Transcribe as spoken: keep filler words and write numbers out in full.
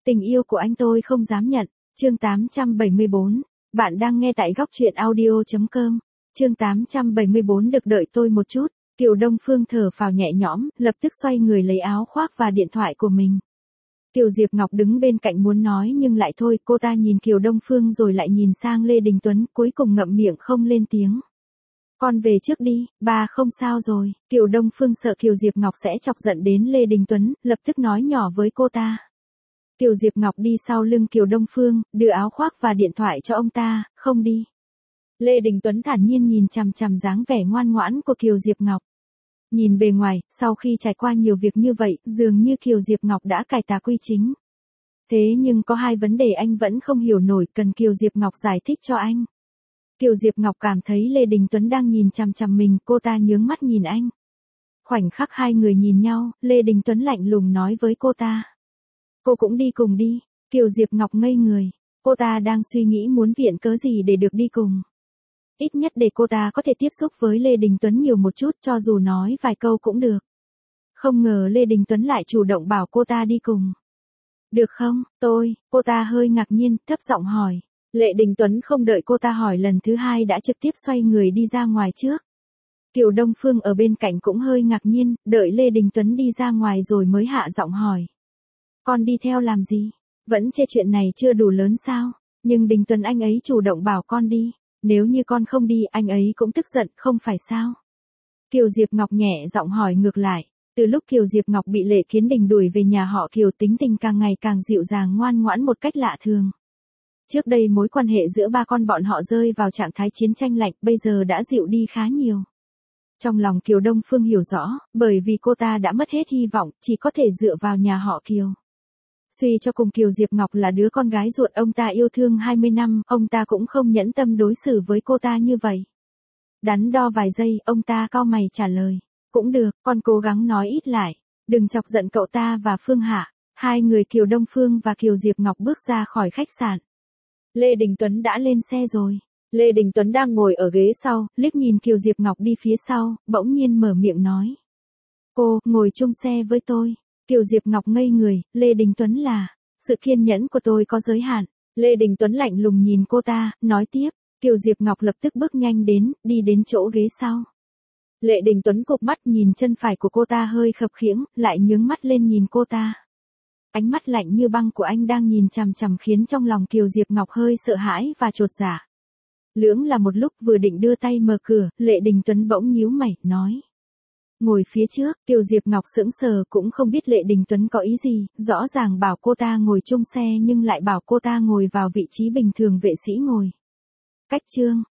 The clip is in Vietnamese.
Tình yêu của anh tôi không dám nhận. Chương tám trăm bảy mươi bốn. Bạn đang nghe tại góc truyện audio chấm com. Chương tám trăm bảy mươi bốn. Được đợi tôi một chút. Kiều Đông Phương thở phào nhẹ nhõm, lập tức xoay người lấy áo khoác và điện thoại của mình. Kiều Diệp Ngọc đứng bên cạnh muốn nói nhưng lại thôi, cô ta nhìn Kiều Đông Phương rồi lại nhìn sang Lê Đình Tuấn, cuối cùng ngậm miệng không lên tiếng. Con về trước đi, ba không sao rồi. Kiều Đông Phương sợ Kiều Diệp Ngọc sẽ chọc giận đến Lê Đình Tuấn, lập tức nói nhỏ với cô ta. Kiều Diệp Ngọc đi sau lưng Kiều Đông Phương, đưa áo khoác và điện thoại cho ông ta, không đi. Lê Đình Tuấn thản nhiên nhìn chằm chằm dáng vẻ ngoan ngoãn của Kiều Diệp Ngọc. Nhìn bề ngoài, sau khi trải qua nhiều việc như vậy, dường như Kiều Diệp Ngọc đã cải tà quy chính. Thế nhưng có hai vấn đề anh vẫn không hiểu nổi, cần Kiều Diệp Ngọc giải thích cho anh. Kiều Diệp Ngọc cảm thấy Lê Đình Tuấn đang nhìn chằm chằm mình, cô ta nhướng mắt nhìn anh. Khoảnh khắc hai người nhìn nhau, Lê Đình Tuấn lạnh lùng nói với cô ta. Cô cũng đi cùng đi. Kiều Diệp Ngọc ngây người. Cô ta đang suy nghĩ muốn viện cớ gì để được đi cùng. Ít nhất để cô ta có thể tiếp xúc với Lê Đình Tuấn nhiều một chút, cho dù nói vài câu cũng được. Không ngờ Lê Đình Tuấn lại chủ động bảo cô ta đi cùng. Được không, tôi, cô ta hơi ngạc nhiên, thấp giọng hỏi. Lê Đình Tuấn không đợi cô ta hỏi lần thứ hai đã trực tiếp xoay người đi ra ngoài trước. Kiều Đông Phương ở bên cạnh cũng hơi ngạc nhiên, đợi Lê Đình Tuấn đi ra ngoài rồi mới hạ giọng hỏi. Con đi theo làm gì? Vẫn chê chuyện này chưa đủ lớn sao? Nhưng Đình Tuấn anh ấy chủ động bảo con đi. Nếu như con không đi, anh ấy cũng tức giận, không phải sao? Kiều Diệp Ngọc nhẹ giọng hỏi ngược lại. Từ lúc Kiều Diệp Ngọc bị Lệ Kiến Đình đuổi về nhà họ Kiều, tính tình càng ngày càng dịu dàng ngoan ngoãn một cách lạ thường. Trước đây mối quan hệ giữa ba con bọn họ rơi vào trạng thái chiến tranh lạnh, bây giờ đã dịu đi khá nhiều. Trong lòng Kiều Đông Phương hiểu rõ, bởi vì cô ta đã mất hết hy vọng, chỉ có thể dựa vào nhà họ Kiều. Suy cho cùng Kiều Diệp Ngọc là đứa con gái ruột ông ta yêu thương hai mươi năm, ông ta cũng không nhẫn tâm đối xử với cô ta như vậy. Đắn đo vài giây, ông ta cau mày trả lời. Cũng được, con cố gắng nói ít lại. Đừng chọc giận cậu ta và Phương Hạ. Hai người Kiều Đông Phương và Kiều Diệp Ngọc bước ra khỏi khách sạn. Lê Đình Tuấn đã lên xe rồi. Lê Đình Tuấn đang ngồi ở ghế sau, liếc nhìn Kiều Diệp Ngọc đi phía sau, bỗng nhiên mở miệng nói. Cô, ngồi chung xe với tôi. Kiều Diệp Ngọc ngây người, Lê Đình Tuấn là, sự kiên nhẫn của tôi có giới hạn. Lê Đình Tuấn lạnh lùng nhìn cô ta, nói tiếp. Kiều Diệp Ngọc lập tức bước nhanh đến, đi đến chỗ ghế sau. Lê Đình Tuấn cụp mắt nhìn chân phải của cô ta hơi khập khiễng, lại nhướng mắt lên nhìn cô ta. Ánh mắt lạnh như băng của anh đang nhìn chằm chằm khiến trong lòng Kiều Diệp Ngọc hơi sợ hãi và chột dạ. Lưỡng là một lúc vừa định đưa tay mở cửa, Lê Đình Tuấn bỗng nhíu mày, nói. Ngồi phía trước, Kiều Diệp Ngọc sững sờ cũng không biết Lê Đình Tuấn có ý gì, rõ ràng bảo cô ta ngồi chung xe nhưng lại bảo cô ta ngồi vào vị trí bình thường vệ sĩ ngồi. Cách chương,